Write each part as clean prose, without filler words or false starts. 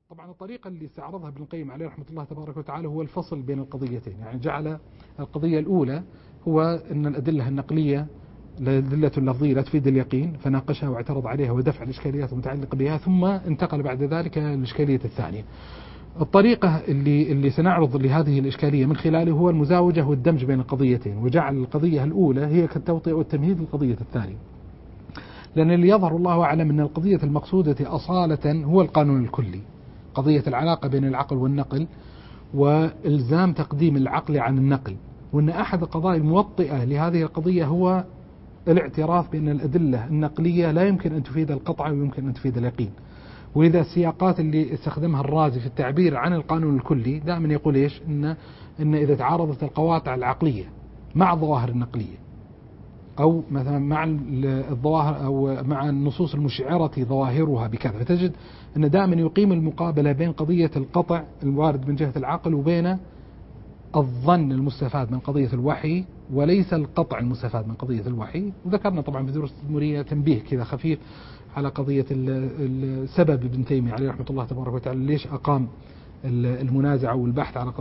طبعا الطريقة اللي استعرضها ابن القيم عليه رحمة الله تبارك وتعالى هو الفصل بين القضيتين، يعني جعل القضية الأولى هو أن الأدلة النقلية الأدلة اللفظية لا تفيد اليقين، فناقشها واعترض عليها ودفع الإشكاليات المتعلقة بها، ثم انتقل بعد ذلك للإشكالية الثانية. الطريقة اللي سنعرض لهذه الإشكالية من خلاله هو المزاوجة والدمج بين القضيتين، وجعل القضية الأولى هي كالتوطئة والتمهيد للقضية الثانية، لأن اللي يظهر الله أعلم أن القضية المقصودة أصالة هو القانون الكلي، قضية العلاقة بين العقل والنقل وإلزام تقديم العقل عن النقل، وأن أحد القضايا الموطئة لهذه القضية هو الاعتراف بأن الأدلة النقلية لا يمكن أن تفيد القطع ويمكن أن تفيد اليقين. وإذا السياقات اللي استخدمها الرازي في التعبير عن القانون الكلي دائما يقول إيش؟ إن إذا تعارضت القواطع العقلية مع الظواهر النقلية، أو مثلا مع الظواهر أو مع النصوص المشعرة ظواهرها بكذا، فتجد أن دائما يقيم المقابلة بين قضية القطع الوارد من جهة العقل وبين الظن المستفاد من قضية الوحي، وليس القطع المستفاد من قضية الوحي. وذكرنا طبعا في دروس التدمرية تنبيه كذا خفيف على قضية السبب ابن تيمية عليه رحمة الله تبارك وتعالى ليش أقام المنازعة والبحث على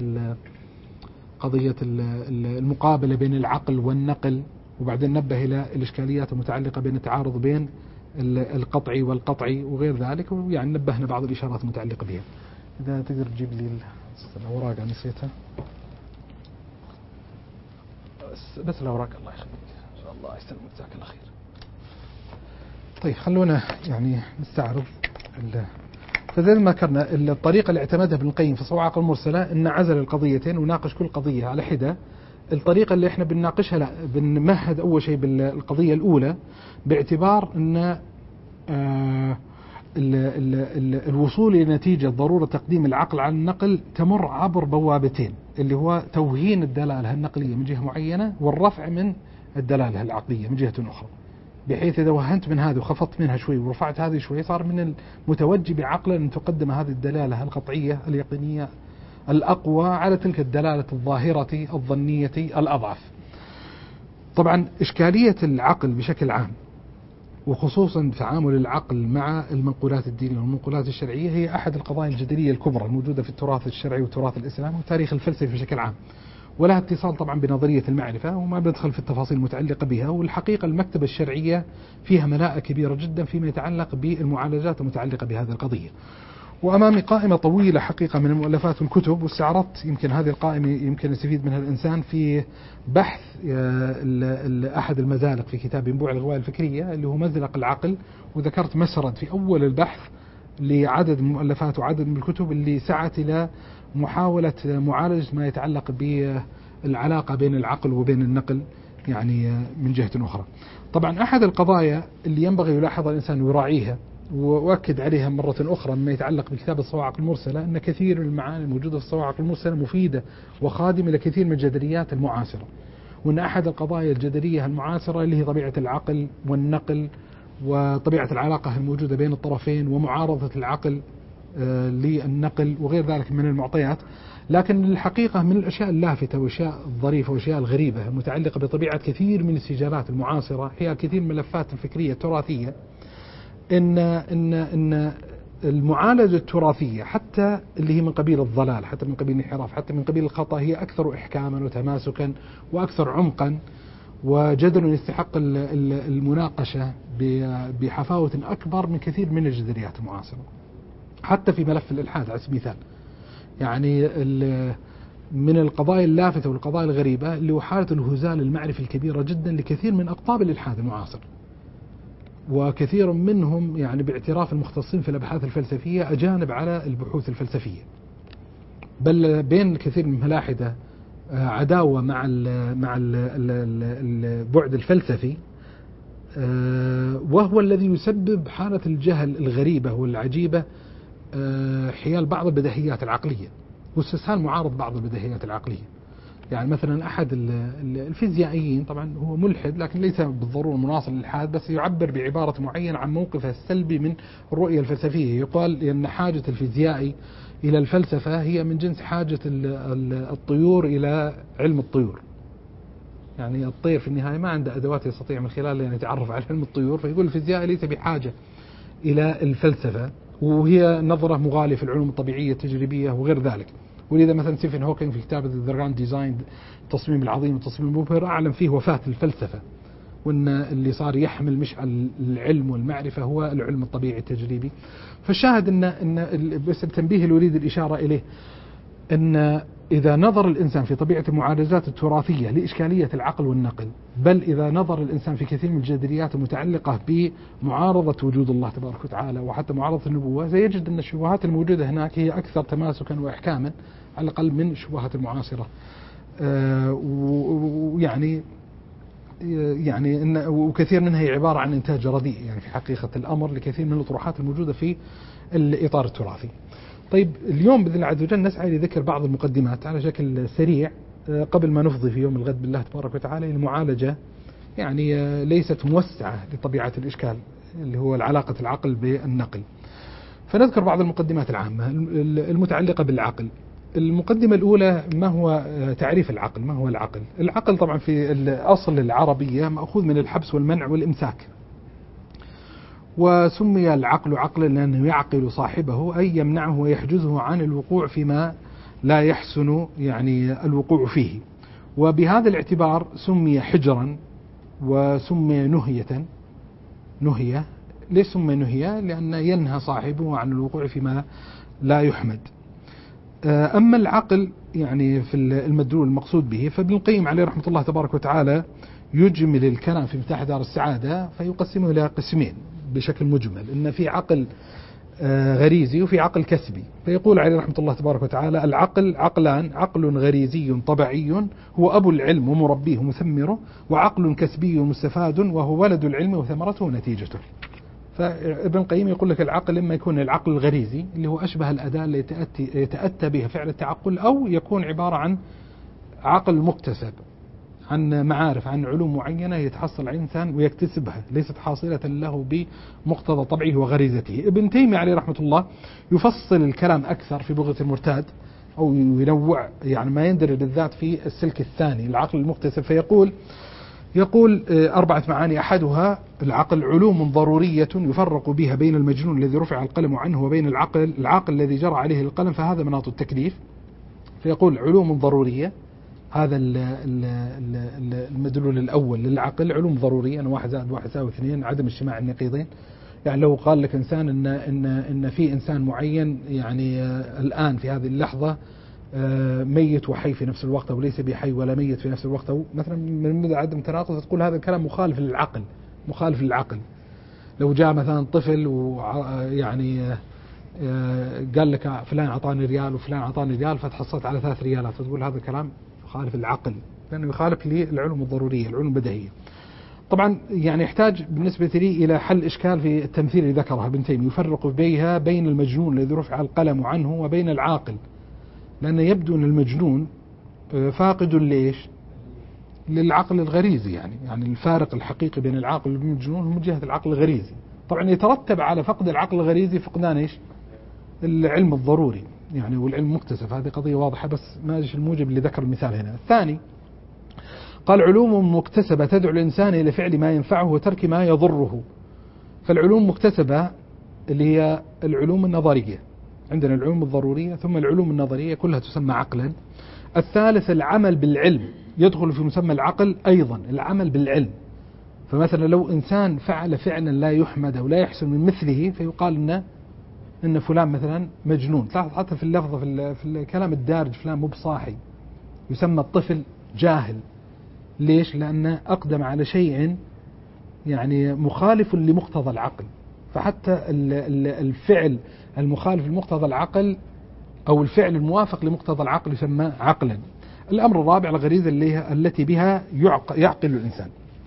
قضية المقابلة بين العقل والنقل، وبعدين نبه إلى الإشكاليات المتعلقة بين التعارض بين القطعي والقطعي وغير ذلك، ويعني نبهنا بعض الإشارات المتعلقة بها. إذا تقدر تجيب لي الأوراق نسيتها، بس الأوراق الله يخليك إن شاء الله يسلمك جزاك الله خير. طيب خلونا يعني نستعرض فزي ما ذكرنا الطريقة اللي اعتمدها ابن القيم في الصواعق المرسلة إن عزل القضيتين وناقش كل قضية على حدة. الطريقة اللي احنا بنناقشها لا، بنمهد أول شيء بالقضية الأولى باعتبار أن الوصول إلى نتيجة ضرورة تقديم العقل على النقل تمر عبر بوابتين، اللي هو توهين الدلالة النقلية من جهة معينة والرفع من الدلالة العقلية من جهة أخرى، بحيث إذا وهنت من هذه وخفضت منها شوي ورفعت هذه شوي صار من المتوجب عقلا أن تقدم هذه الدلالة القطعية اليقينية الأقوى على تلك الدلالة الظاهرة الظنية الأضعف. طبعا إشكالية العقل بشكل عام وخصوصا تعامل العقل مع المنقولات الدينية والمنقولات الشرعية هي أحد القضايا الجدلية الكبرى الموجودة في التراث الشرعي والتراث الإسلامي والتاريخ الفلسفي بشكل عام، ولها اتصال طبعا بنظرية المعرفة، وما بدخل في التفاصيل المتعلقة بها. والحقيقة المكتبة الشرعية فيها ملاءة كبيرة جدا فيما يتعلق بالمعالجات المتعلقة بهذه القضية. وأمامي قائمة طويلة حقيقة من المؤلفات والكتب، واستعرضت يمكن هذه القائمة يمكن يستفيد منها الإنسان في بحث أحد المزالق في كتاب ينبوع الغواية الفكرية اللي هو مزلق العقل، وذكرت مسرد في أول البحث لعدد من المؤلفات وعدد من الكتب اللي سعت إلى محاولة معالجة ما يتعلق بالعلاقة بين العقل وبين النقل يعني من جهة أخرى. طبعا أحد القضايا اللي ينبغي يلاحظ الإنسان ويراعيها وأؤكد عليها مرة أخرى مما يتعلق بكتاب الصواعق المرسلة أن كثير من المعاني الموجودة في الصواعق المرسلة مفيدة وخادمة لكثير من الجدليات المعاصرة، وأن أحد القضايا الجدلية المعاصرة اللي هي طبيعة العقل والنقل وطبيعة العلاقة الموجودة بين الطرفين ومعارضة العقل للنقل وغير ذلك من المعطيات. لكن الحقيقة من الأشياء اللافتة والأشياء الظريفة والأشياء الغريبة المتعلقة بطبيعة كثير من السجالات المعاصرة هي كثير من الملفات الفكرية التراثية إن المعالجة التراثية حتى اللي هي من قبيل الضلال، حتى من قبيل الانحراف، حتى من قبيل الخطأ، هي أكثر إحكاما وتماسكا وأكثر عمقا وجدل يستحق المناقشة بحفاوة أكبر من كثير من الجدليات المعاصرة. حتى في ملف الإلحاد على سبيل المثال، يعني من القضايا اللافتة والقضايا الغريبة اللي هو حالة الهزال المعرفي الكبيرة جدا لكثير من أقطاب الإلحاد المعاصر، وكثير منهم يعني باعتراف المختصين في الأبحاث الفلسفية أجانب على البحوث الفلسفية، بل بين كثير من الملاحدة عداوة مع البعد الفلسفي، وهو الذي يسبب حالة الجهل الغريبة والعجيبة حيال بعض البديهيات العقلية واستسهال معارض بعض البديهيات العقلية. يعني مثلا أحد الفيزيائيين طبعا هو ملحد لكن ليس بالضرورة مناصر للإلحاد، بس يعبر بعبارة معينة عن موقفه السلبي من الرؤية الفلسفية. يقال أن حاجة الفيزيائي إلى الفلسفة هي من جنس حاجة الطيور إلى علم الطيور. يعني الطير في النهاية ما عنده أدوات يستطيع من خلالها أن يتعرف على علم الطيور، فيقول الفيزيائي ليس بحاجة إلى الفلسفة وهي نظرة مغالية في العلوم الطبيعية التجريبية وغير ذلك. ولذا مثلا ستيفن هوكينج في كتابه ذا جراند ديزاين، التصميم العظيم والتصميم المبهر، أعلن فيه وفاة الفلسفة، وأن اللي صار يحمل مشعل العلم والمعرفة هو العلم الطبيعي التجريبي. فالشاهد أن بس التنبيه اللي أريد الإشارة إليه أن إذا نظر الإنسان في طبيعة المعالجات التراثية لإشكالية العقل والنقل، بل إذا نظر الإنسان في كثير من الجدليات المتعلقة بمعارضة وجود الله تبارك وتعالى وحتى معارضة النبوة، سيجد أن الشبهات الموجودة هناك هي أكثر تماسكا وإحكاما على الأقل من الشبهات المعاصرة. ويعني وكثير منها هي عبارة عن إنتاج رديء يعني في حقيقة الأمر لكثير من الأطروحات الموجودة في الإطار التراثي. طيب اليوم بإذن الله عز وجل نسعى لذكر بعض المقدمات على شكل سريع قبل ما نفضي في يوم الغد بالله تبارك وتعالى المعالجة يعني ليست موسعة لطبيعة الإشكال اللي هو علاقة العقل بالنقل. فنذكر بعض المقدمات العامة المتعلقة بالعقل. المقدمة الأولى: ما هو تعريف العقل؟ ما هو العقل؟ العقل طبعا في الأصل العربية مأخوذ من الحبس والمنع والإمساك، وسمي العقل عقلا لأنه يعقل صاحبه أي يمنعه ويحجزه عن الوقوع فيما لا يحسن يعني الوقوع فيه. وبهذا الاعتبار سمي حجرا وسمي نهية. ليش سمي نهية؟ لأن ينهى صاحبه عن الوقوع فيما لا يحمد. أما العقل يعني في المدلول المقصود به، فابن القيم عليه رحمة الله تبارك وتعالى يجمل الكلام في مفتاح دار السعادة فيقسمه إلى قسمين بشكل مجمل، إن في عقل غريزي وفي عقل كسبي. فيقول عليه رحمة الله تبارك وتعالى: العقل عقلان: عقل غريزي طبيعي هو أبو العلم ومربيه ومثمره، وعقل كسبي مستفاد وهو ولد العلم وثمرته ونتيجته. فابن القيم يقول لك العقل إما يكون العقل الغريزي اللي هو أشبه الأداة اللي يتأتى بها فعل التعقل، أو يكون عبارة عن عقل مكتسب عن معارف عن علوم معينة يتحصل على الإنسان ويكتسبها ليست حاصلة له بمقتضى طبعه وغريزته. ابن تيمية عليه رحمة الله يفصل الكلام أكثر في بغية المرتاد أو ينوع يعني ما يندرج بالذات في السلك الثاني العقل المكتسب. يقول 4 معاني: أحدها العقل علوم ضرورية يفرق بها بين المجنون الذي رفع القلم عنه وبين العاقل الذي جرى عليه القلم، فهذا مناط التكليف. فيقول علوم ضرورية، هذا المدلول الأول للعقل، علوم ضرورية أن 1 زائد 1 يساوي 2، عدم اجتماع النقيضين. يعني لو قال لك إنسان إن في إنسان معين يعني الآن في هذه اللحظة ميت وحي في نفس الوقت، أو ليس بحي ولا ميت في نفس الوقت، أو مثلا من مدى عدم تناقض، تقول هذا الكلام مخالف للعقل. لو جاء مثلا طفل ويعني قال لك فلان أعطاني ريال وفلان أعطاني ريال فتحصلت على 3 ريالات، فتقول هذا الكلام يخالف العقل لأنه يخالف للعلوم الضرورية العلوم البديهية. طبعا يعني يحتاج بالنسبة لي إلى حل إشكال في التمثيل اللي ذكرها ابن تيمية، يفرق بيها بين المجنون الذي رفع القلم عنه وبين العاقل، لأن يبدو أن المجنون فاقد ليش؟ للعقل الغريزي. يعني الفارق الحقيقي بين العاقل والمجنون هو من جهة العقل الغريزي. طبعا يترتب على فقد العقل الغريزي فقدان إيش؟ العلم الضروري يعني والعلم المكتسب. هذه قضية واضحة بس ما أجيش الموجب اللي ذكر المثال هنا. الثاني قال علوم مكتسبة تدعو الإنسان إلى فعل ما ينفعه وترك ما يضره. فالعلوم مكتسبة اللي هي العلوم النظرية، عندنا العلوم الضرورية ثم العلوم النظرية كلها تسمى عقلا. الثالث العمل بالعلم، يدخل في مسمى العقل أيضا العمل بالعلم. فمثلا لو إنسان فعل فعلا لا يحمد أو لا يحسن من مثله فيقال إن فلان مثلا مجنون. تلاحظ حتى في اللفظة في الكلام الدارج فلان مو بصاحي، يسمى الطفل جاهل. ليش؟ لأنه أقدم على شيء يعني مخالف لمقتضى العقل. فحتى الفعل المخالف لمقتضى العقل أو الفعل الموافق لمقتضى العقل يسمى عقلا. الأمر الرابع الغريزة التي بها يعقل الإنسان.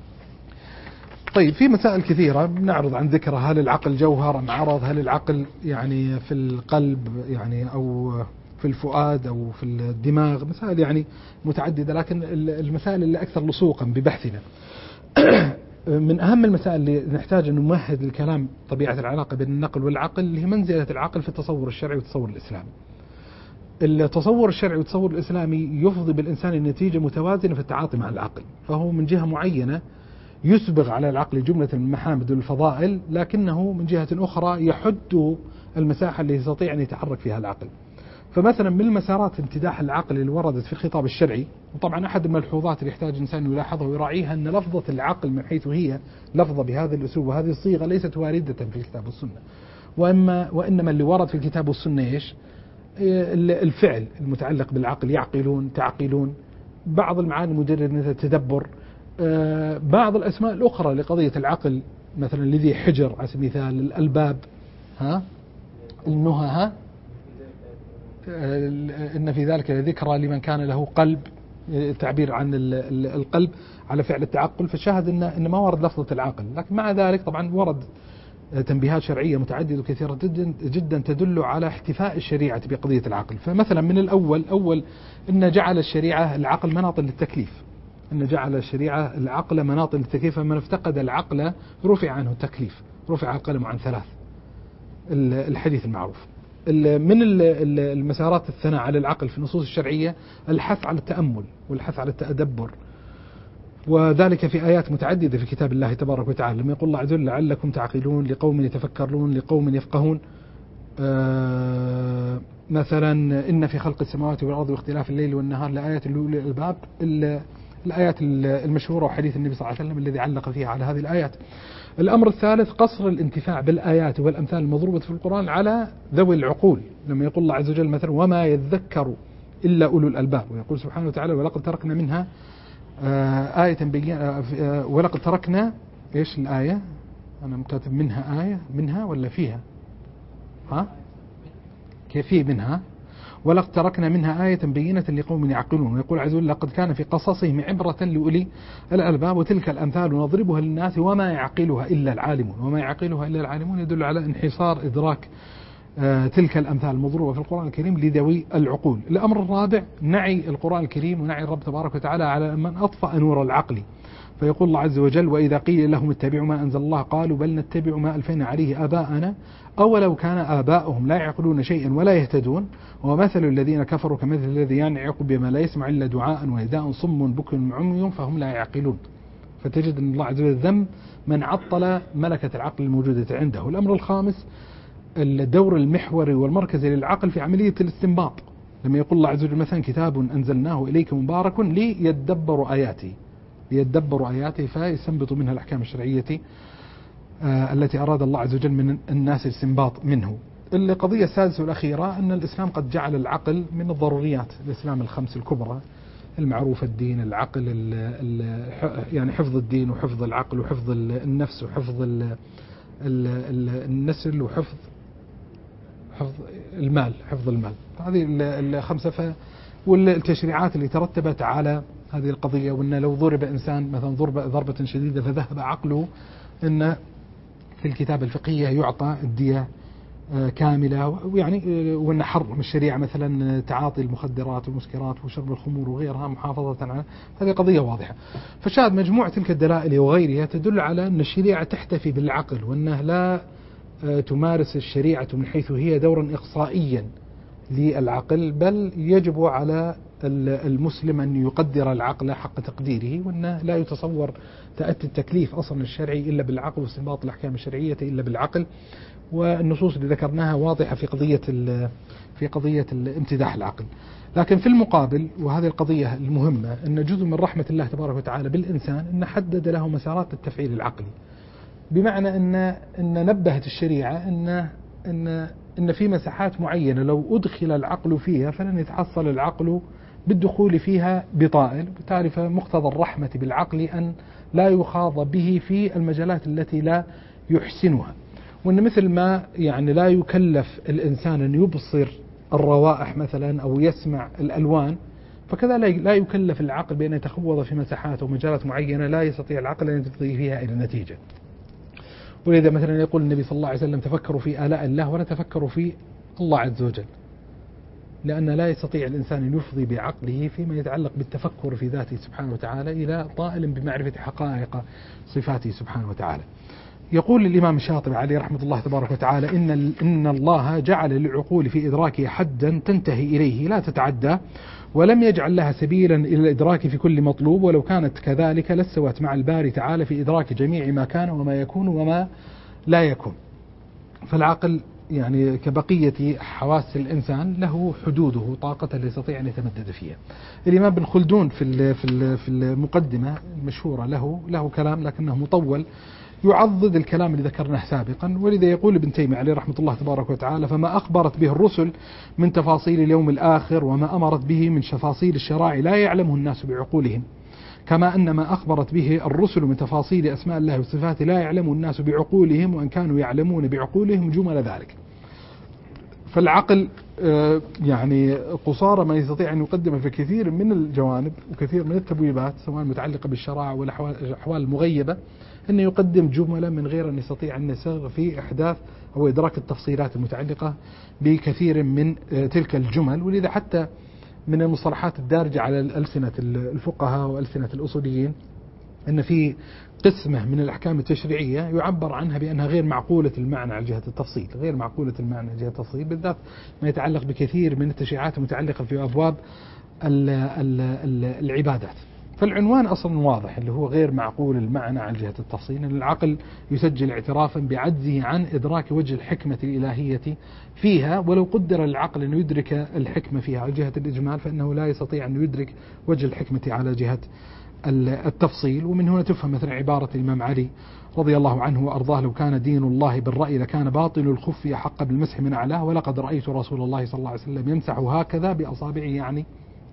طيب في مسائل كثيرة بنعرض عن ذكرها. هل العقل جوهر أم عرض؟ هل العقل يعني في القلب يعني أو في الفؤاد أو في الدماغ؟ مسائل يعني متعددة، لكن المسائل اللي أكثر لصوقا ببحثنا من أهم المسائل اللي نحتاج أن نمهد الكلام طبيعة العلاقة بين النقل والعقل اللي هي منزلة العقل في التصور الشرعي والتصور الإسلامي. التصور الشرعي والتصور الإسلامي يفضي بالإنسان النتيجة متوازنة في التعاطي مع العقل، فهو من جهة معينة يسبغ على العقل جملة من المحامد والفضائل، لكنه من جهة أخرى يحد المساحة اللي يستطيع أن يتحرك فيها العقل. فمثلا من المسارات امتداح العقل اللي وردت في الخطاب الشرعي، وطبعا أحد الملحوظات اللي يحتاج الإنسان يلاحظها ويراعيها أن لفظة العقل من حيث هي لفظة بهذا الأسلوب وهذه الصيغة ليست واردة في الكتاب والسنة، وإنما اللي ورد في الكتاب والسنة إيش؟ الفعل المتعلق بالعقل، يعقلون، تعقلون، بعض المعاني المجرد مثل التدبر، بعض الأسماء الأخرى لقضية العقل مثلا لذي حجر على سبيل المثال، الألباب، النهى، إن في ذلك لذكرى لمن كان له قلب، تعبير عن القلب على فعل التعقل. فالشاهد إن ما ورد لفظة العقل، لكن مع ذلك طبعا ورد تنبيهات شرعية متعددة وكثيرة جدا تدل على احتفاء الشريعة بقضية العقل. فمثلا من الأول إن جعل الشريعة العقل مناط للتكليف، إن جعل الشريعة العقل مناط للتكليف، فمن افتقد العقل رفع عنه التكليف، رفع القلم عن 3، الحديث المعروف. من المسارات الثناء على العقل في النصوص الشرعية الحث على التأمل والحث على التدبر، وذلك في آيات متعددة في كتاب الله تبارك وتعالى، لما يقول الله عز وجل لعلكم تعقلون، لقوم يتفكرون، لقوم يفقهون. مثلا إن في خلق السماوات والأرض واختلاف الليل والنهار لآيات لأولي الألباب، الآيات المشهورة وحديث النبي صلى الله عليه وسلم الذي علق فيها على هذه الآيات. الأمر الثالث قصر الانتفاع بالآيات والأمثال المضروبة في القرآن على ذوي العقول، لما يقول الله عز وجل مثلا وما يذكر إلا أولو الألباب، ويقول سبحانه وتعالى ولقد تركنا منها آية ولقد تركنا إيش الآية؟ أنا مكاتب منها آية، منها ولا فيها؟ كيف منها؟ ولقد تركنا منها آية بينة لقوم يعقلون. ويقول عز وجل لقد كان في قصصهم عبرة لأولي الألباب وتلك الأمثال نضربها للناس وما يعقلها إلا العالمون. وما يعقلها إلا العالمون يدل على انحصار إدراك تلك الأمثال المضروبة في القرآن الكريم لذوي العقول. الأمر الرابع نعي القرآن الكريم ونعي الرب تبارك وتعالى على من أطفأ نور العقل، فيقول الله عز وجل وإذا قيل لهم اتبعوا ما أنزل الله قالوا بل نتبع ما ألفينا عليه آباءنا أولو كان آباؤهم لا يعقلون شيئا ولا يهتدون ومثل الذين كفروا كمثل الذي ينعق بما لا يسمع إلا دعاء ونداء صم بكم عمي فهم لا يعقلون. فتجد أن الله عز وجل ذم من عطل ملكة العقل الموجودة عنده. الأمر الخامس الدور المحوري والمركزي للعقل في عملية الاستنباط، لما يقول الله عز وجل مثلا كتاب أنزلناه إليك مبارك ليدبروا آياته فيستنبطوا منها الأحكام الشرعية التي أراد الله عز وجل من الناس الاستنباط منه. القضية السادسة والأخيرة أن الإسلام قد جعل العقل من الضروريات الإسلام الخمس الكبرى المعروفة، الدين، العقل، يعني حفظ الدين وحفظ العقل وحفظ النفس وحفظ النسل وحفظ المال، هذه الخمسة. والتشريعات اللي ترتبت على هذه القضية، وأن لو ضرب إنسان مثلا ضربة شديدة فذهب عقله، أن في الكتاب الفقهية يعطى الدية كاملة، ويعني وأن حرم الشريعة مثلا تعاطي المخدرات والمسكرات وشرب الخمور وغيرها محافظة على هذه قضية واضحة. فشاهد مجموعة تلك الدلائل وغيرها تدل على أن الشريعة تحتفي بالعقل، وأنها لا تمارس الشريعة من حيث هي دورا إقصائيا للعقل، بل يجب على المسلم أن يقدر العقل حق تقديره، وأنه لا يتصور تأتي التكليف أصلا الشرعي إلا بالعقل واستنباط الأحكام الشرعية إلا بالعقل. والنصوص اللي ذكرناها واضحة في قضية الامتداح العقل. لكن في المقابل، وهذه القضية المهمة، أن جزء من رحمة الله تبارك وتعالى بالإنسان أن حدد له مسارات التفعيل العقلي، بمعنى أن نبهت الشريعة أن في مساحات معينة لو أدخل العقل فيها فلن يتحصل العقل بالدخول فيها بطائل. تعرف مقتضى الرحمة بالعقل أن لا يخاض به في المجالات التي لا يحسنها، وأن مثل ما يعني لا يكلف الإنسان أن يبصر الروائح مثلا أو يسمع الألوان، فكذا لا يكلف العقل بأن يتخوض في مساحات أو مجالات معينة لا يستطيع العقل أن يفضي فيها إلى النتيجة. ولذا مثلا يقول النبي صلى الله عليه وسلم تفكروا في آلاء الله ولا تفكروا في الله عز وجل، لأن لا يستطيع الإنسان أن يفضي بعقله فيما يتعلق بالتفكر في ذاته سبحانه وتعالى إلى طائل بمعرفة حقائق صفاته سبحانه وتعالى. يقول الإمام الشاطبي عليه رحمة الله تبارك وتعالى إن الله جعل للعقول في إدراكها حدا تنتهي إليه لا تتعدى، ولم يجعل لها سبيلا إلى الإدراك في كل مطلوب، ولو كانت كذلك لاستوت مع الباري تعالى في إدراك جميع ما كان وما يكون وما لا يكون. فالعقل يعني كبقية حواس الإنسان له حدوده وطاقته اللي يستطيع أن يتمدد فيها. الإمام ابن خلدون في المقدمة المشهورة له كلام لكنه مطول يعضد الكلام اللي ذكرناه سابقا، ولذا يقول ابن تيمية عليه رحمة الله تبارك وتعالى: فما أخبرت به الرسل من تفاصيل اليوم الآخر وما أمرت به من تفاصيل الشرائع لا يعلمه الناس بعقولهم، كما أن ما أخبرت به الرسل من تفاصيل أسماء الله وصفاته لا يعلمه الناس بعقولهم، وأن كانوا يعلمون بعقولهم جمل ذلك. فالعقل يعني قصارى ما يستطيع أن يقدم في كثير من الجوانب وكثير من التبويبات سواء متعلقة بالشرائع والأحوال المغيبة، أن يقدم جملة من غير أن يستطيع أن يسغ في إحداث أو إدراك التفصيلات المتعلقة بكثير من تلك الجمل. ولذا حتى من المصطلحات الدارجة على ألسنة الفقهاء وألسنة الأصوليين أن في قسمة من الأحكام التشريعية يعبر عنها بأنها غير معقولة المعنى على جهة التفصيل، غير معقولة المعنى على جهة التفصيل، بالذات ما يتعلق بكثير من التشريعات المتعلقة في أبواب العبادات. فالعنوان أصلا واضح اللي هو غير معقول المعنى على جهة التفصيل، أن العقل يسجل اعترافا بعجزه عن إدراك وجه الحكمة الإلهية فيها، ولو قدر للعقل أن يدرك الحكمة فيها على جهة الإجمال فإنه لا يستطيع أن يدرك وجه الحكمة على جهة التفصيل. ومن هنا تفهم مثلا عبارة الإمام علي رضي الله عنه وأرضاه: لو كان دين الله بالرأي لكان باطل الخف أحق بالمسح من أعلاه، ولقد رأيت رسول الله صلى الله عليه وسلم يمسح هكذا بأصابعه، يعني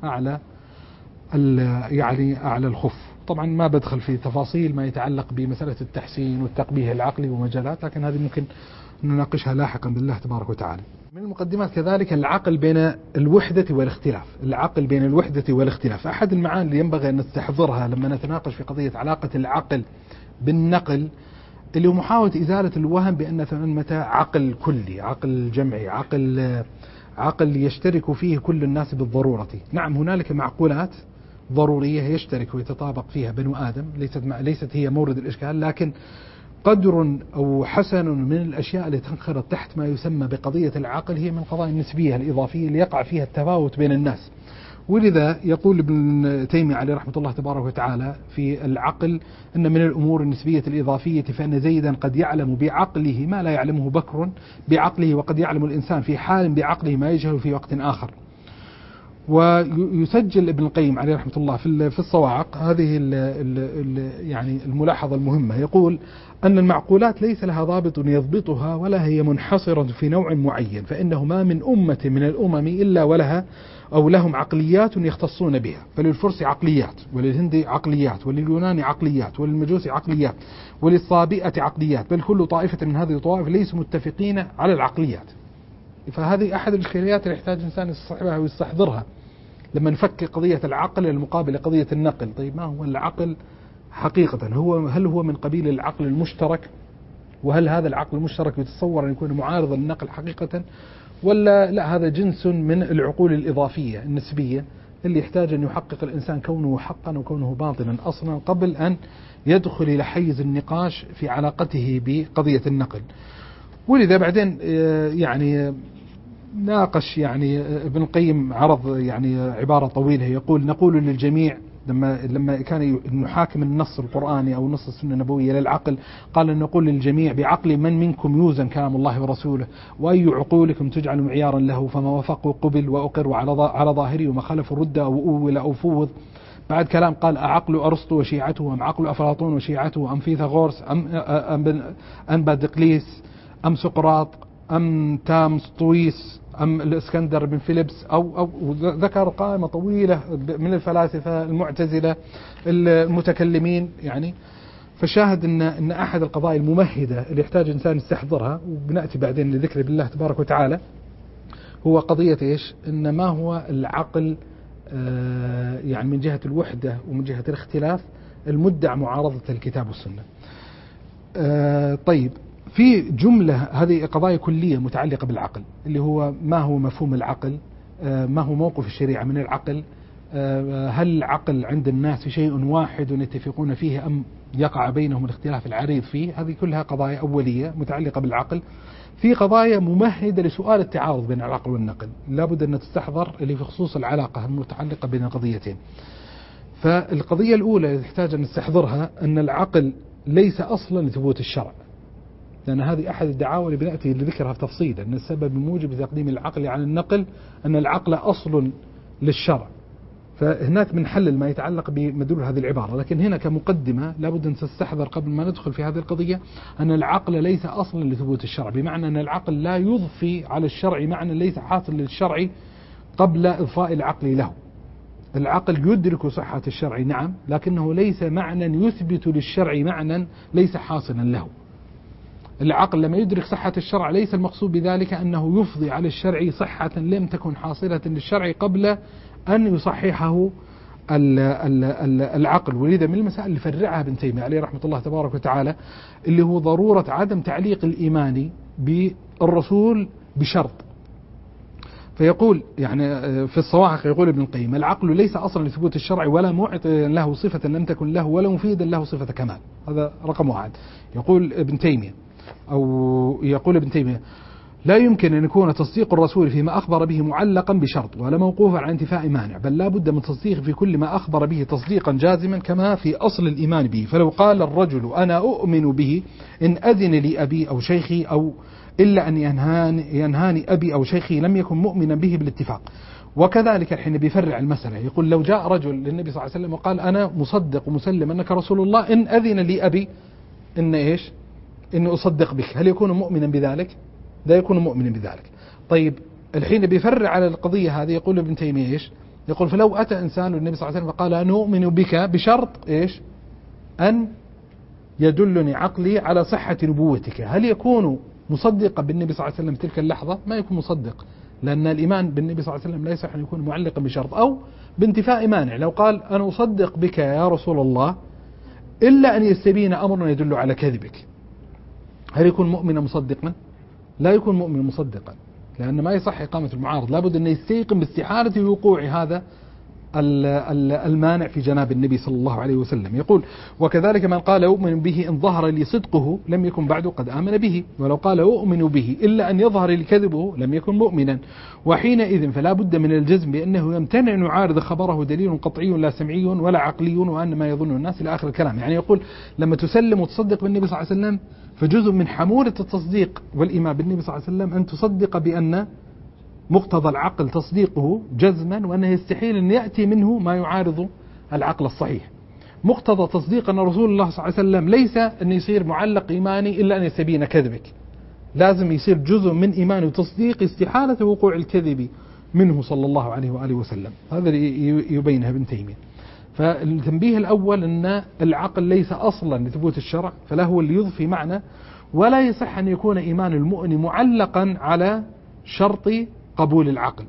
أعلى الخف. طبعا ما بدخل في تفاصيل ما يتعلق بمسألة التحسين والتقبيه العقلي ومجالات، لكن هذه ممكن نناقشها لاحقا بالله تبارك وتعالى. من المقدمات كذلك العقل بين الوحدة والاختلاف. العقل بين الوحدة والاختلاف أحد المعاني اللي ينبغي أن نستحضرها لما نتناقش في قضية علاقة العقل بالنقل، اللي هو محاولة إزالة الوهم بأن ثمة عقل كلي، عقل جمعي، عقل يشترك فيه كل الناس بالضرورة. نعم هنالك معقولات ضرورية يشترك ويتطابق فيها بنو آدم، ليست هي مورد الإشكال، لكن قدر أو حسن من الأشياء التي تنخرط تحت ما يسمى بقضية العقل هي من القضايا النسبية الإضافية اللي يقع فيها التفاوت بين الناس. ولذا يقول ابن تيمية عليه رحمة الله تبارك وتعالى في العقل أن من الأمور النسبية الإضافية فإن زيدا قد يعلم بعقله ما لا يعلمه بكر بعقله، وقد يعلم الإنسان في حال بعقله ما يجهل في وقت آخر. ويسجل ابن القيم عليه رحمة الله في الصواعق هذه يعني الملاحظة المهمة، يقول أن المعقولات ليس لها ضابط يضبطها ولا هي منحصرة في نوع معين، فإنه ما من أمة من الأمم إلا ولها أو لهم عقليات يختصون بها، فللفرس عقليات، وللهند عقليات، ولليونان عقليات، وللمجوس عقليات، وللصابئة عقليات، بل كل طائفة من هذه الطوائف ليسوا متفقين على العقليات. فهذه أحد الإشكاليات اللي يحتاج الإنسان يستصحبها ويستحضرها لما نفكر قضية العقل المقابل قضية النقل. طيب ما هو العقل حقيقة؟ هل هو من قبيل العقل المشترك؟ وهل هذا العقل المشترك يتصور أن يكون معارضا للنقل حقيقة؟ ولا لا، هذا جنس من العقول الإضافية النسبية اللي يحتاج أن يحقق الإنسان كونه حقا وكونه باطلا أصلا قبل أن يدخل إلى حيز النقاش في علاقته بقضية النقل. ولذا بعدين يعني ناقش يعني ابن القيم عرض يعني عبارة طويلة، يقول: نقول للجميع لما كان نحاكم النص القرآني أو نص السنة النبوية للعقل، قال: نقول للجميع بعقل من منكم يوزن كلام الله ورسوله، وأي عقولكم تجعل معيارا له، فما وفقه قبل وأقر على ظاهره، وما خلف رد أو أول أو فوض. بعد كلام قال: أعقل أرسطو وشيعته، أم عقل أفلاطون وشيعته، أم فيثاغورس، أم بادقليس، أم سقراط، أم تامس طويس، أم الإسكندر بن فيليبس، أو ذكر قائمة طويلة من الفلاسفة المعتزلة المتكلمين يعني. فشاهد أن أحد القضايا الممهدة اللي يحتاج إنسان يستحضرها، وبنأتي بعدين لذكر بالله تبارك وتعالى، هو قضية إيش؟ إن ما هو العقل يعني من جهة الوحدة ومن جهة الاختلاف المدعى معارضة الكتاب والسنة. طيب، في جملة هذه قضايا كلية متعلقة بالعقل، اللي هو ما هو مفهوم العقل، ما هو موقف الشريعة من العقل، هل العقل عند الناس شيء واحد يتفقون فيه أم يقع بينهم الاختلاف العريض فيه. هذه كلها قضايا أولية متعلقة بالعقل. في قضايا ممهدة لسؤال التعارض بين العقل والنقل، لابد أن تستحضر اللي في خصوص العلاقة المتعلقة بين القضيتين. فالقضية الأولى اللي تحتاج أن نستحضرها أن العقل ليس أصلا لثبوت الشرع، لأن هذه أحد الدعاوى اللي بنأتي لذكرها بتفصيل، أن السبب الموجب لتقديم العقل عن النقل أن العقل أصل للشرع. فهناك بنحلل ما يتعلق بمدلول هذه العبارة، لكن هنا كمقدمة لابد أن تستحضر قبل ما ندخل في هذه القضية أن العقل ليس أصلا لثبوت الشرع، بمعنى أن العقل لا يضفي على الشرع معنى ليس حاصل للشرع قبل إضفاء العقل له. العقل يدرك صحة الشرع نعم، لكنه ليس معنى يثبت للشرع معنى ليس حاصلا له. العقل لما يدرك صحة الشرع ليس المقصود بذلك أنه يفضي على الشرع صحة لم تكن حاصلة للشرع قبل أن يصححه العقل. ولذا من المسائل اللي فرعها ابن تيمية عليه رحمة الله تبارك وتعالى اللي هو ضرورة عدم تعليق الإيمان بالرسول بشرط. فيقول يعني في الصواعق يقول ابن القيم: العقل ليس أصلا لثبوت الشرع ولا معطيا له صفة لم تكن له ولا مفيدا له صفة كمال. هذا رقم واحد. يقول ابن تيمية لا يمكن أن يكون تصديق الرسول فيما أخبر به معلقا بشرط ولا موقوفا عن انتفاء مانع، بل لا بد من تصديق في كل ما أخبر به تصديقا جازما كما في أصل الإيمان به. فلو قال الرجل أنا أؤمن به إن أذن لي أبي أو شيخي أو إلا أن ينهاني أبي أو شيخي لم يكن مؤمنا به بالاتفاق. وكذلك الحين بيفرع المسألة، يقول لو جاء رجل للنبي صلى الله عليه وسلم وقال أنا مصدق ومسلم أنك رسول الله إن أذن لي أبي إن أصدق بك، هل يكون مؤمنا بذلك؟ لا يكون مؤمنا بذلك. طيب الحين بيفرع على القضية هذه، يقول ابن تيمية يقول فلو أتى إنسان للنبي صلى الله عليه وسلم وقال أنا أؤمن بك بشرط أن يدلني عقلي على صحة نبوتك، هل يكون مصدقا بالنبي صلى الله عليه وسلم تلك اللحظة؟ ما يكون مصدق، لأن الإيمان بالنبي صلى الله عليه وسلم لا يصح أن يكون معلقا بشرط أو بانتفاء مانع. لو قال أنا أصدق بك يا رسول الله إلا أن يستبين أمر يدل على كذبك، هل يكون مؤمنا مصدقا؟ لا يكون مؤمنا مصدقا، لأن ما يصح إقامة المعارض، لابد أن يستيقن باستحالة وقوع هذا المانع في جناب النبي صلى الله عليه وسلم. يقول وكذلك من قال أؤمن به إن ظهر لي صدقه لم يكن بعد قد آمن به، ولو قال أؤمن به إلا أن يظهر لي كذبه لم يكن مؤمنا، وحينئذ فلا بد من الجزم بأنه يمتنع أن يعارض خبره دليل قطعي لا سمعي ولا عقلي وأن ما يظن الناس إلى آخر الكلام. يعني يقول لما تسلم وتصدق بالنبي صلى الله عليه وسلم فجزء من حمولة التصديق والإيمان بالنبي صلى الله عليه وسلم أن تصدق بأن مقتضى العقل تصديقه جزما، وأنه يستحيل أن يأتي منه ما يعارض العقل الصحيح. مقتضى تصديق أن رسول الله صلى الله عليه وسلم ليس أن يصير معلق إيماني إلا أن يستبين كذبك، لازم يصير جزء من إيمان وتصديق استحالة وقوع الكذب منه صلى الله عليه وآله وسلم. هذا يبينها ابن تيمية. فالتنبيه الأول أن العقل ليس أصلا لثبوت الشرع، فلا هو اللي يضفي معنى، ولا يصح أن يكون إيمان المؤمن معلقا على شرط قبول العقل،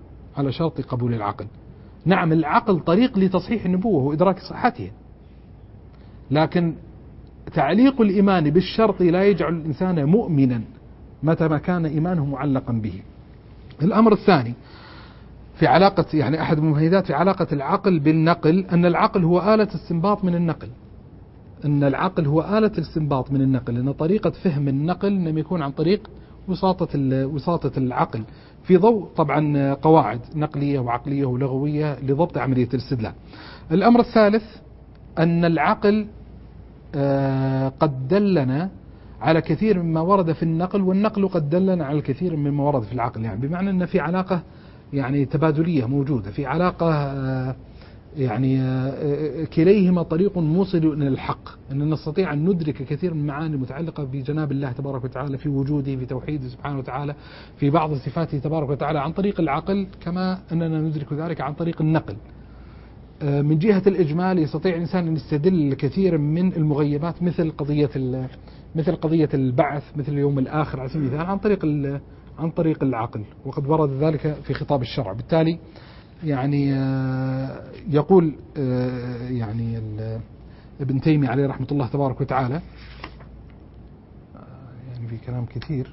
نعم العقل طريق لتصحيح النبوة وإدراك صحتها، لكن تعليق الإيمان بالشرط لا يجعل الإنسان مؤمنا متى ما كان إيمانه معلقا به. الأمر الثاني في علاقة أحد المميزات في علاقة العقل بالنقل أن العقل هو آلة استنباط من النقل، أن طريقة فهم النقل لم يكون عن طريق وساطة العقل في ضوء طبعا قواعد نقلية وعقلية ولغوية لضبط عملية الاستدلال. الأمر الثالث أن العقل قد دلنا على كثير مما ورد في النقل، والنقل قد دلنا على الكثير مما ورد في العقل، بمعنى أن في علاقة تبادلية موجودة، في علاقة كليهما طريق موصل إلى الحق، أن نستطيع أن ندرك كثير من المعاني المتعلقة بجناب الله تبارك وتعالى في وجوده، في توحيده سبحانه وتعالى، في بعض صفاته تبارك وتعالى عن طريق العقل، كما أننا ندرك ذلك عن طريق النقل. من جهة الإجمال يستطيع الإنسان أن يستدل كثير من المغيبات مثل قضية البعث، مثل اليوم الآخر على سبيل المثال عن طريق العقل، وقد ورد ذلك في خطاب الشرع. بالتالي يقول ابن تيمية عليه رحمة الله تبارك وتعالى في كلام كثير،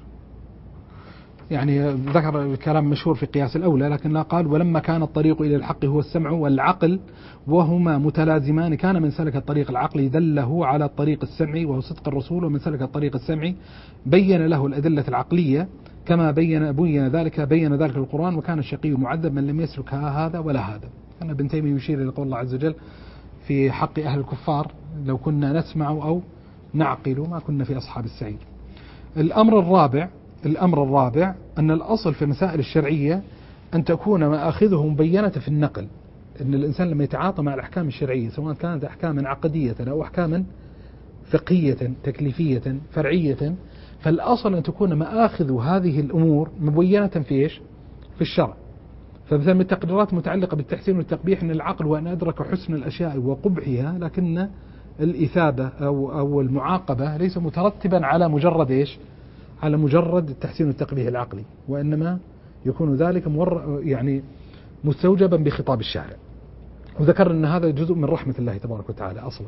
ذكر الكلام مشهور في قياس الأولى، لكن لا قال ولما كان الطريق إلى الحق هو السمع والعقل وهما متلازمان كان من سلك الطريق العقلي دله على الطريق السمعي وهو صدق الرسول، ومن سلك الطريق السمعي بين له الأدلة العقلية كما بين ذلك القرآن، وكان الشقي معذب من لم يسلك هذا ولا هذا. كان ابن تيمية يشير إلى قول الله عز وجل في حق أهل الكفار لو كنا نسمع أو نعقل ما كنا في أصحاب السعير. الأمر الرابع أن الأصل في المسائل الشرعية أن تكون مآخذه مبينة في النقل. أن الإنسان لما يتعاطى مع الأحكام الشرعية سواء كانت أحكاما عقدية أو أحكاما فقهية تكليفية فرعية، فالأصل أن تكون مآخذ هذه الأمور مبينة في إيش؟ في الشرع. فمثلا من التقديرات المتعلقة بالتحسين والتقبيح أن العقل وأن أدرك حسن الأشياء وقبحها، لكن الإثابة أو المعاقبة ليس مترتبا على مجرد إيش؟ على مجرد التحسين والتقبيح العقلي، وإنما يكون ذلك يعني مستوجبا بخطاب الشارع. وذكر أن هذا جزء من رحمة الله تبارك وتعالى أصلا.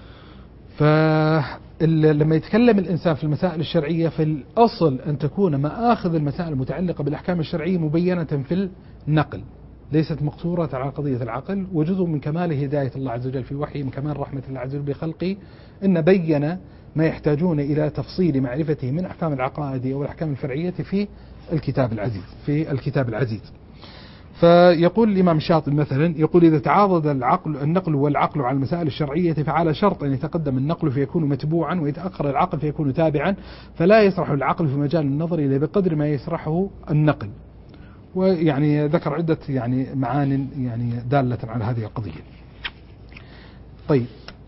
فلما يتكلم الإنسان في المسائل الشرعية في الأصل أن تكون مآخذ المسائل المتعلقة بالأحكام الشرعية مبينة في النقل، ليست مقصورة على قضية العقل. وجزء من كمال هداية الله عز وجل في وحيه، من كمال رحمة الله عز وجل بخلقه، أن بين ما يحتاجون إلى تفصيل معرفته من أحكام العقائد أو الأحكام الفرعية في الكتاب العزيز. فيقول الإمام الشاطبي مثلا، يقول إذا تعاضد النقل والعقل على المسائل الشرعية فعلى شرط أن يتقدم النقل فيكون متبوعا ويتأخر العقل فيكون تابعا، فلا يسرح العقل في مجال النظر إلا بقدر ما يسرحه النقل. ويعني ذكر عدة يعني معان يعني دالة على هذه القضية. طيب،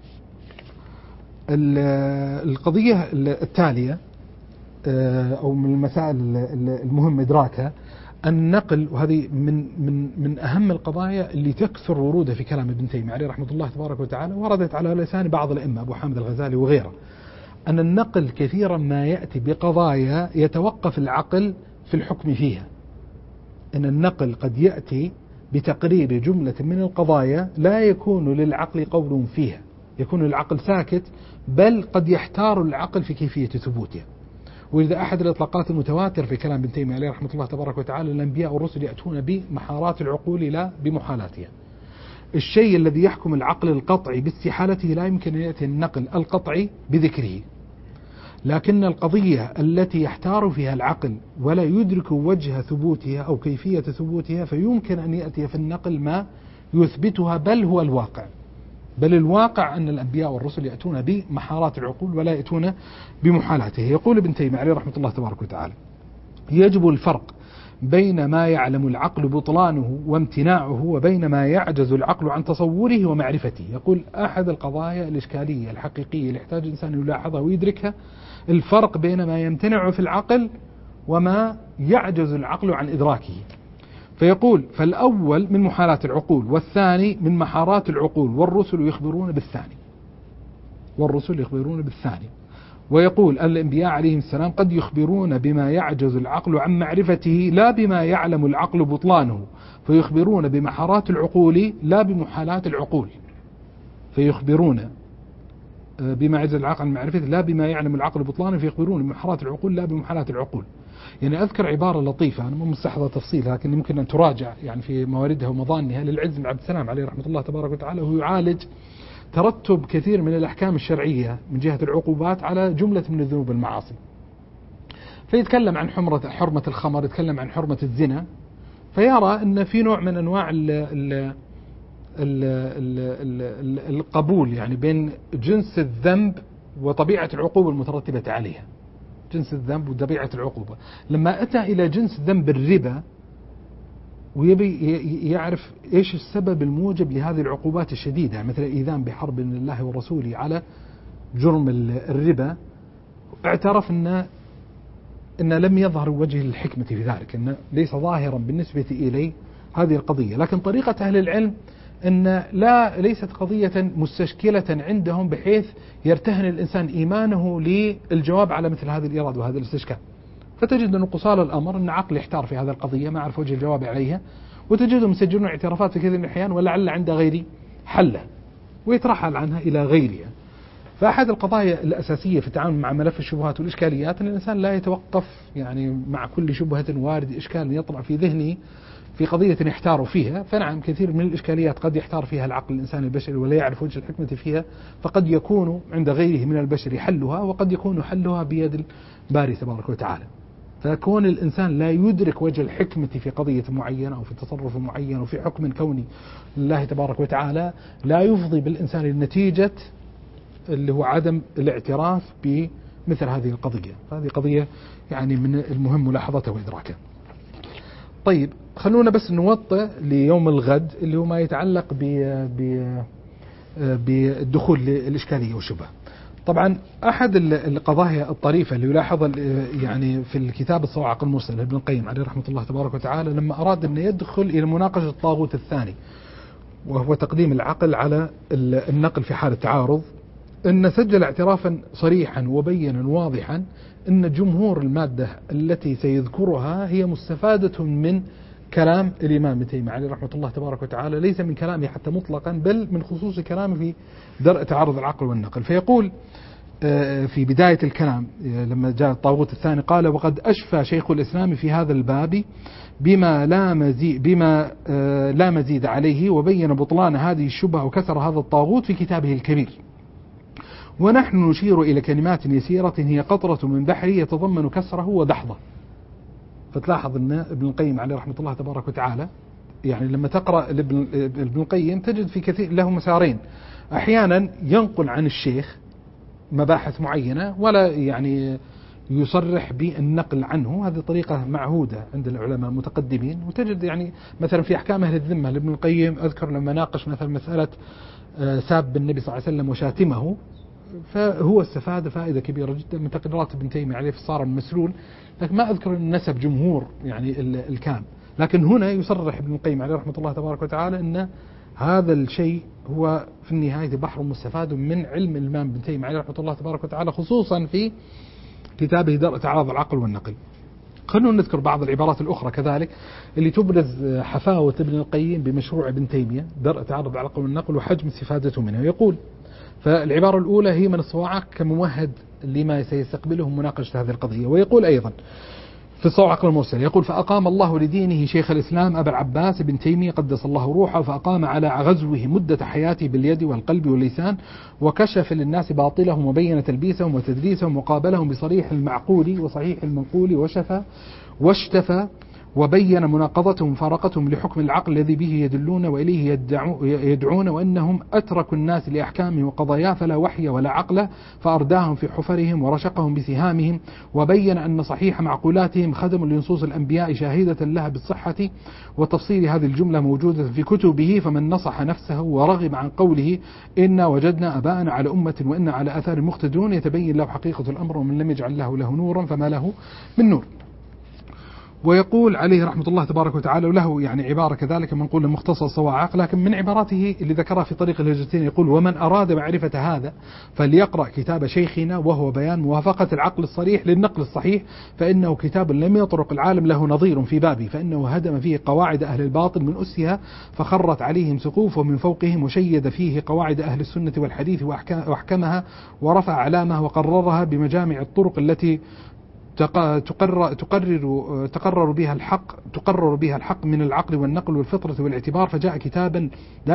القضية التالية أو من المسائل المهم إدراكها النقل، وهذه من أهم القضايا اللي تكثر ورودها في كلام ابن تيمية عليه رحمة الله تبارك وتعالى، وردت على لسان بعض الأئمة أبو حامد الغزالي وغيره، أن النقل كثيرا ما يأتي بقضايا يتوقف العقل في الحكم فيها. أن النقل قد يأتي بتقرير جملة من القضايا لا يكون للعقل قول فيها، يكون العقل ساكت، بل قد يحتار العقل في كيفية ثبوتها. وإذا أحد الإطلاقات المتواتر في كلام ابن تيمية عليه رحمة الله تبارك وتعالى، الأنبياء والرسل يأتون بمحارات العقول لا بمحالاتها. الشيء الذي يحكم العقل القطعي باستحالته لا يمكن أن يأتي النقل القطعي بذكره، لكن القضية التي يحتار فيها العقل ولا يدرك وجه ثبوتها أو كيفية ثبوتها فيمكن أن يأتي في النقل ما يثبتها، بل هو الواقع. بل الواقع أن الأنبياء والرسل يأتون بمحارات العقول ولا يأتون بمحالاته. يقول ابن تيمية عليه رحمة الله تبارك وتعالى: يجب الفرق بين ما يعلم العقل بطلانه وامتناعه وبين ما يعجز العقل عن تصوره ومعرفته. يقول أحد القضايا الإشكالية الحقيقية اللي يحتاج الإنسان يلاحظها ويدركها الفرق بين ما يمتنع في العقل وما يعجز العقل عن إدراكه. فيقول: فالأول من محالات العقول، والثاني من محارات العقول، والرسل يخبرون بالثاني. ويقول: الأنبياء عليهم السلام قد يخبرون بما يعجز العقل عن معرفته لا بما يعلم العقل بطلانه، فيخبرون بمحارات العقول لا بمحالات العقول. فيخبرون بما يعجز العقل عن معرفته لا بما يعلم العقل بطلانه، فيخبرون بمحارات العقول لا بمحالات العقول. يعني أذكر عبارة لطيفة أنا مو مستحضر تفصيلها، لكن يمكن أن تراجع يعني في مواردها ومظانها، للعز بن عبد السلام عليه رحمة الله تبارك وتعالى، وهو يعالج ترتب كثير من الأحكام الشرعية من جهة العقوبات على جملة من الذنوب والمعاصي. فيتكلم عن حرمة الخمر، يتكلم عن حرمة الزنا، فيرى أن في نوع من أنواع القبول يعني بين جنس الذنب وطبيعة العقوبة المترتبة عليها. جنس الذنب وطبيعة العقوبة. لما أتى إلى جنس ذنب الربا ويبي يعرف إيش السبب الموجب لهذه العقوبات الشديدة، مثل الإيذان بحرب من الله ورسوله على جرم الربا، اعترف أن لم يظهر وجه الحكمة في ذلك، أن ليس ظاهرا بالنسبة إليه هذه القضية. لكن طريقة أهل العلم أن ليست قضية مستشكلة عندهم بحيث يرتهن الإنسان إيمانه للجواب على مثل هذه الإرادة وهذا الاستشكال. فتجد أن قصال الأمر أن عقل يحتار في هذا القضية ما عرف وجه الجواب عليها، وتجدهم يسجلون اعترافات في كثير من الأحيان ولعل عند غير حله ويترحل عنها إلى غيرها. فأحد القضايا الأساسية في التعامل مع ملف الشبهات والإشكاليات أن الإنسان لا يتوقف يعني مع كل شبهة وارد إشكال يطلع في ذهنه في قضية يحتار فيها. فنعم كثير من الإشكاليات قد يحتار فيها العقل الإنساني البشري ولا يعرف وجه الحكمة فيها، فقد يكون عند غيره من البشر حلها، وقد يكون حلها بيد الباري تبارك وتعالى. فكون الإنسان لا يدرك وجه الحكمة في قضية معينة أو في تصرف معين أو في حكم كوني لله تبارك وتعالى لا يفضي بالإنسان لنتيجة اللي هو عدم الاعتراف مثل هذه القضية. هذه قضية يعني من المهم ملاحظتها وإدراكها. طيب خلونا بس نوطئ ليوم الغد اللي هو ما يتعلق بالدخول للإشكالية والشبهة. طبعا أحد القضايا الطريفة اللي يلاحظ يعني في الكتاب الصواعق المرسل لابن القيم عليه رحمة الله تبارك وتعالى، لما أراد أن يدخل إلى مناقشة الطاغوت الثاني وهو تقديم العقل على النقل في حال التعارض، أن سجل اعترافا صريحا وبينا واضحا أن جمهور المادة التي سيذكرها هي مستفادة من كلام الإمام ابن تيمية عليه رحمة الله تبارك وتعالى، ليس من كلامه حتى مطلقا، بل من خصوص كلامه في درء تعارض العقل والنقل. فيقول في بداية الكلام لما جاء الطاغوت الثاني قال: وقد أشفى شيخ الإسلام في هذا الباب بما لا مزيد عليه، وبين بطلان هذه الشبهة وكسر هذا الطاغوت في كتابه الكبير. ونحن نشير إلى كلمات يسيرة هي قطرة من بحر يتضمن كسره ودحضه. فتلاحظ أن ابن القيم عليه رحمة الله تبارك وتعالى يعني لما تقرأ ابن القيم تجد في كثير له مسارين، أحيانا ينقل عن الشيخ مباحث معينة ولا يعني يصرح بالنقل عنه، هذه طريقة معهودة عند العلماء المتقدمين. وتجد يعني مثلا في أحكام أهل الذمة لابن القيم أذكر لما ناقش مثلا مسألة ساب النبي صلى الله عليه وسلم وشاتمه، فهو استفاد فائدة كبيرة جدا من تقريرات ابن تيمية عليه في الصارم المسلول، لكن ما أذكر أن نسب جمهور يعني الكام. لكن هنا يصرح ابن القيم عليه رحمة الله تبارك وتعالى أن هذا الشيء هو في النهاية بحر مستفاد من علم الإمام ابن تيمية عليه رحمة الله تبارك وتعالى، خصوصا في كتابه درء تعارض العقل والنقل. خلونا نذكر بعض العبارات الأخرى كذلك اللي تبرز حفاوة ابن القيم بمشروع ابن تيمية درء تعارض العقل والنقل وحجم استفادته منه. يقول: فالعبارة الأولى هي من الصواعق كممهد لما سيستقبله مناقشة هذه القضية. ويقول أيضا في الصواعق المرسل يقول: فأقام الله لدينه شيخ الإسلام أبا العباس بن تيمية قدس الله روحه، فأقام على غزوه مدة حياته باليد والقلب واللسان، وكشف للناس باطلهم وبين تلبيسهم وتدليسهم، وقابلهم بصريح المعقول وصحيح المنقول، واشتفى وبين مناقضتهم ومفارقتهم لحكم العقل الذي به يدلون وإليه يدعون، وأنهم أتركوا الناس لأحكامه وقضاياه فلا وحي ولا عقل، فأرداهم في حفرهم ورشقهم بسهامهم، وبين أن صحيح معقولاتهم خدم لنصوص الأنبياء شاهدة لها بالصحة، وتفصيل هذه الجملة موجودة في كتبه، فمن نصح نفسه ورغب عن قوله إنا وجدنا أباءنا على أمة وإنا على آثار مقتدون يتبين له حقيقة الأمر، ومن لم يجعل له نورا فما له من نور. ويقول عليه رحمة الله تبارك وتعالى، وله يعني عبارة كذلك منقول مختصر صواعق، لكن من عباراته اللي ذكرها في طريق الهجرتين يقول: ومن أراد معرفة هذا فليقرأ كتاب شيخنا وهو بيان موافقة العقل الصريح للنقل الصحيح، فإنه كتاب لم يطرق العالم له نظير في بابه، فإنه هدم فيه قواعد أهل الباطل من أسها فخرت عليهم سقوفهم من فوقهم، وشيد فيه قواعد أهل السنة والحديث وأحكمها ورفع علامها وقررها بمجامع الطرق التي تقرر بها الحق من العقل والنقل والفطرة والاعتبار. فجاء كتابا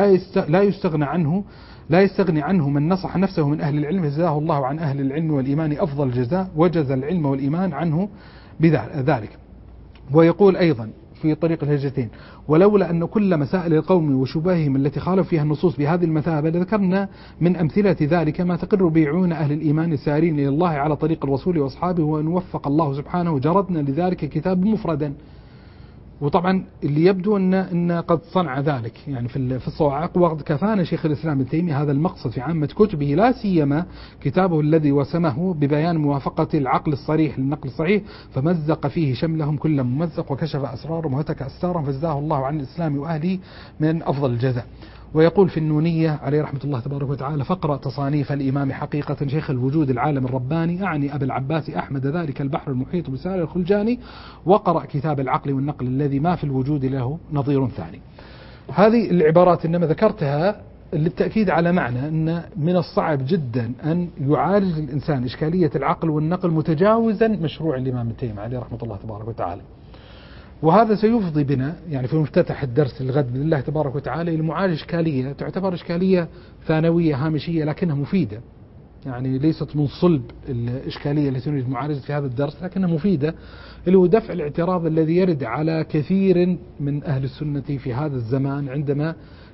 لا يستغني عنه من نصح نفسه من أهل العلم، جزاه الله عن أهل العلم والإيمان أفضل الجزاء، وجزى العلم والإيمان عنه بذلك. ويقول أيضا في طريق الهجرتين: ولولا أن كل مسائل القوم وشبههم التي خالف فيها النصوص بهذه المثابة لذكرنا من أمثلة ذلك ما تقر به عيون أهل الإيمان السارين إلى الله على طريق الرسول وأصحابه، وأن وفق الله سبحانه جردنا لذلك كتاب مفردا. وطبعا اللي يبدو أن قد صنع ذلك يعني في الصواعق، وقد كفانا شيخ الإسلام ابن تيمية هذا المقصد في عامة كتبه، لا سيما كتابه الذي وسمه ببيان موافقة العقل الصريح للنقل الصحيح، فمزق فيه شملهم كل ممزق وكشف أسرارهم وهتك أستارهم، فجزاه الله عن الإسلام وأهله من أفضل الجزاء. ويقول في النونية عليه رحمة الله تبارك وتعالى: فاقرأ تصانيف الإمام حقيقة شيخ الوجود العالم الرباني، أعني أبا العباس أحمد ذلك البحر المحيط بسائر الخلجاني، وقرأ كتاب العقل والنقل الذي ما في الوجود له نظير ثاني. هذه العبارات إنما ذكرتها للتأكيد على معنى أن من الصعب جدا أن يعالج الإنسان إشكالية العقل والنقل متجاوزا مشروع الإمام ابن تيمية عليه رحمة الله تبارك وتعالى. وهذا سيفضي بنا يعني في مفتتح الدرس الغد بإذن الله تبارك وتعالى إلى معالجة إشكالية تعتبر إشكالية ثانوية هامشية لكنها مفيدة، يعني ليست من صلب الإشكالية التي نريد معالجة في هذا الدرس، لكنها مفيدة، اللي هو دفع الاعتراض الذي يرد على كثير من أهل السنة في هذا الزمان عندما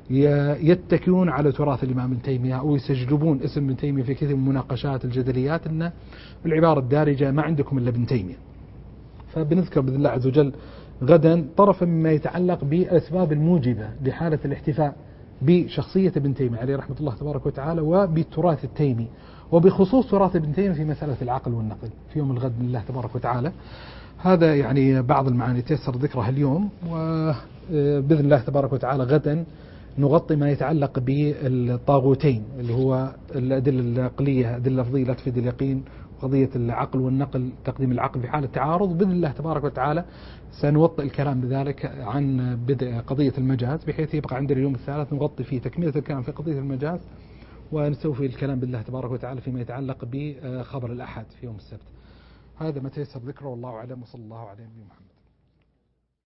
يتكئون على تراث الإمام ابن تيمية أو يستجلبون اسم ابن تيمية في كثير من المناقشات الجدليات، أن العبارة الدارجة ما عندكم إلا ابن تيمية. فبنذكر بإذن الله عز وجل غدا طرفا مما يتعلق بالأسباب الموجبة لحالة الاحتفاء بشخصية ابن تيمية عليه رحمة الله تبارك وتعالى وبالتراث التيمي، وبخصوص تراث ابن تيمية في مسألة العقل والنقل في يوم الغد بإذن الله تبارك وتعالى. هذا يعني بعض المعاني تيسر ذكرها اليوم، وبإذن الله تبارك وتعالى غدا نغطي ما يتعلق بالطاغوتين اللي هو الأدلة العقلية، أدلة لفظية لا تفيد اليقين، قضية العقل والنقل، تقديم العقل في حالة تعارض. بإذن الله تبارك وتعالى سنوطئ الكلام بذلك عن بدء قضية المجاز، بحيث يبقى عندنا اليوم الثالث نغطي فيه تكملة الكلام في قضية المجاز، ونستوفي الكلام بالله تبارك وتعالى فيما يتعلق بخبر الأحد في يوم السبت. هذا ما تيسر ذكره، والله أعلم، وصلى الله على نبينا محمد.